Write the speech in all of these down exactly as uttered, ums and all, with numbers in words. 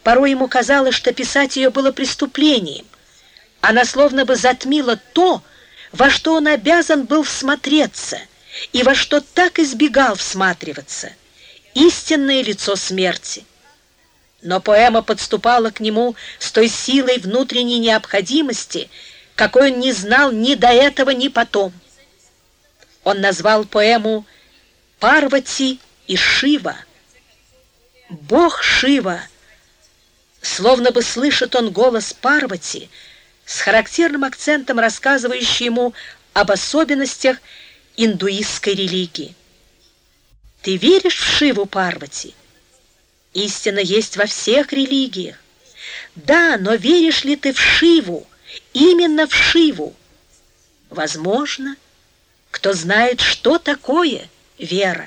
Порой ему казалось, что писать ее было преступлением. Она словно бы затмила то, во что он обязан был всмотреться, и во что так избегал всматриваться — истинное лицо смерти. Но поэма подступала к нему с той силой внутренней необходимости, какой он не знал ни до этого, ни потом. Он назвал поэму «Парвати и Шива». «Бог Шива», словно бы слышит он голос Парвати, с характерным акцентом рассказывающий ему об особенностях индуистской религии. «Ты веришь в Шиву, Парвати? Истина есть во всех религиях. Да, но веришь ли ты в Шиву, именно в Шиву? Возможно. Кто знает, что такое вера?»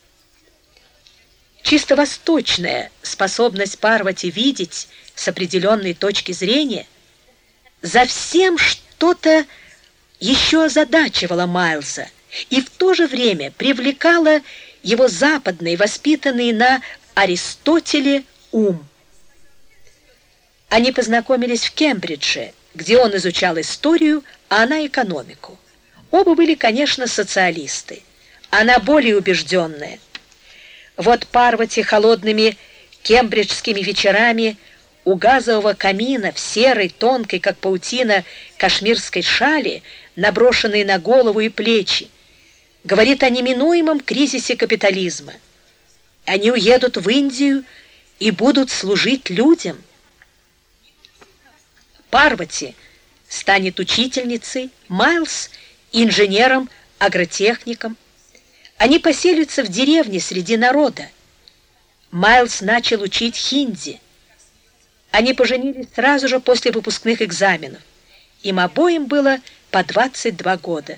Чисто восточная способность Парвати видеть с определенной точки зрения за всем что-то еще озадачивала Майлза и в то же время привлекала его западный, воспитанный на Аристотеле ум. Они познакомились в Кембридже, где он изучал историю, а она экономику. Оба были, конечно, социалисты. Она более убежденная. Вот Парвати холодными кембриджскими вечерами у газового камина в серой, тонкой, как паутина, кашмирской шали, наброшенной на голову и плечи, говорит о неминуемом кризисе капитализма. Они уедут в Индию и будут служить людям. Парвати станет учительницей, Майлз — инженером, агротехником. Они поселятся в деревне среди народа. Майлз начал учить хинди. Они поженились сразу же после выпускных экзаменов. Им обоим было по двадцать два года.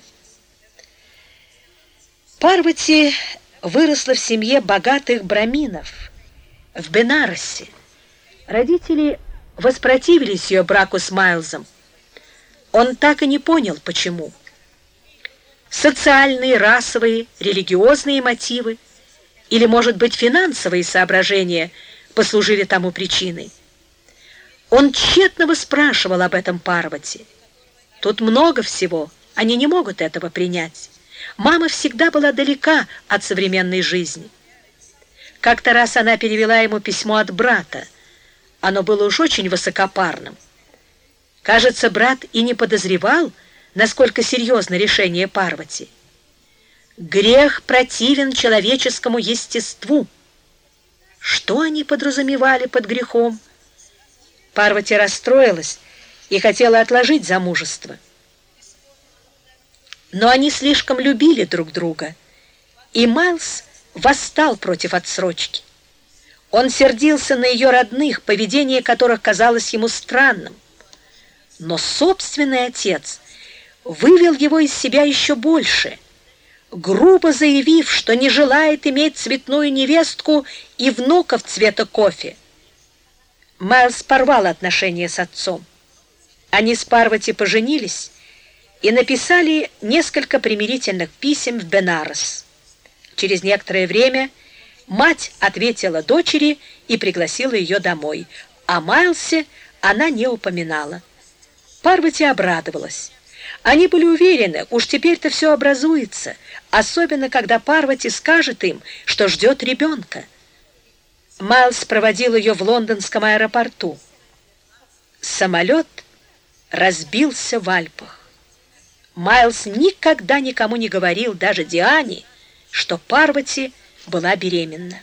Парвати выросла в семье богатых браминов в Бенарасе. Родители воспротивились ее браку с Майлзом. Он так и не понял, почему. Социальные, расовые, религиозные мотивы или, может быть, финансовые соображения послужили тому причиной. Он тщетно выспрашивал об этом Парвати. Тут много всего, они не могут этого принять. Мама всегда была далека от современной жизни. Как-то раз она перевела ему письмо от брата. Оно было уж очень высокопарным. Кажется, брат и не подозревал, насколько серьезно решение Парвати. Грех противен человеческому естеству. Что они подразумевали под грехом? Парвати расстроилась и хотела отложить замужество. Но они слишком любили друг друга, и Майлз восстал против отсрочки. Он сердился на ее родных, поведение которых казалось ему странным. Но собственный отец вывел его из себя еще больше, грубо заявив, что не желает иметь цветную невестку и внуков цвета кофе. Майлз порвал отношения с отцом. Они с Парвати поженились и написали несколько примирительных писем в Бенарес. Через некоторое время мать ответила дочери и пригласила ее домой. О Майлсе она не упоминала. Парвати обрадовалась. Они были уверены, уж теперь-то все образуется, особенно когда Парвати скажет им, что ждет ребенка. Майлз проводил ее в лондонском аэропорту. Самолет разбился в Альпах. Майлз никогда никому не говорил, даже Диане, что Парвати была беременна.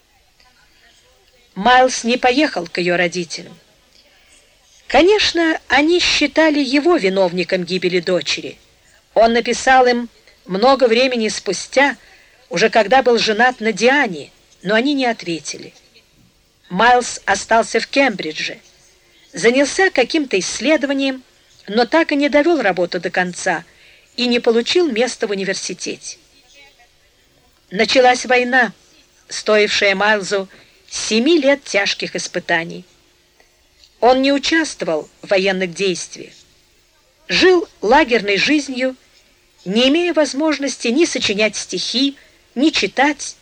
Майлз не поехал к ее родителям. Конечно, они считали его виновником гибели дочери. Он написал им много времени спустя, уже когда был женат на Диане, но они не ответили. Майлз остался в Кембридже, занялся каким-то исследованием, но так и не довел работу до конца и не получил места в университете. Началась война, стоившая Майлзу семи лет тяжких испытаний. Он не участвовал в военных действиях, жил лагерной жизнью, не имея возможности ни сочинять стихи, ни читать,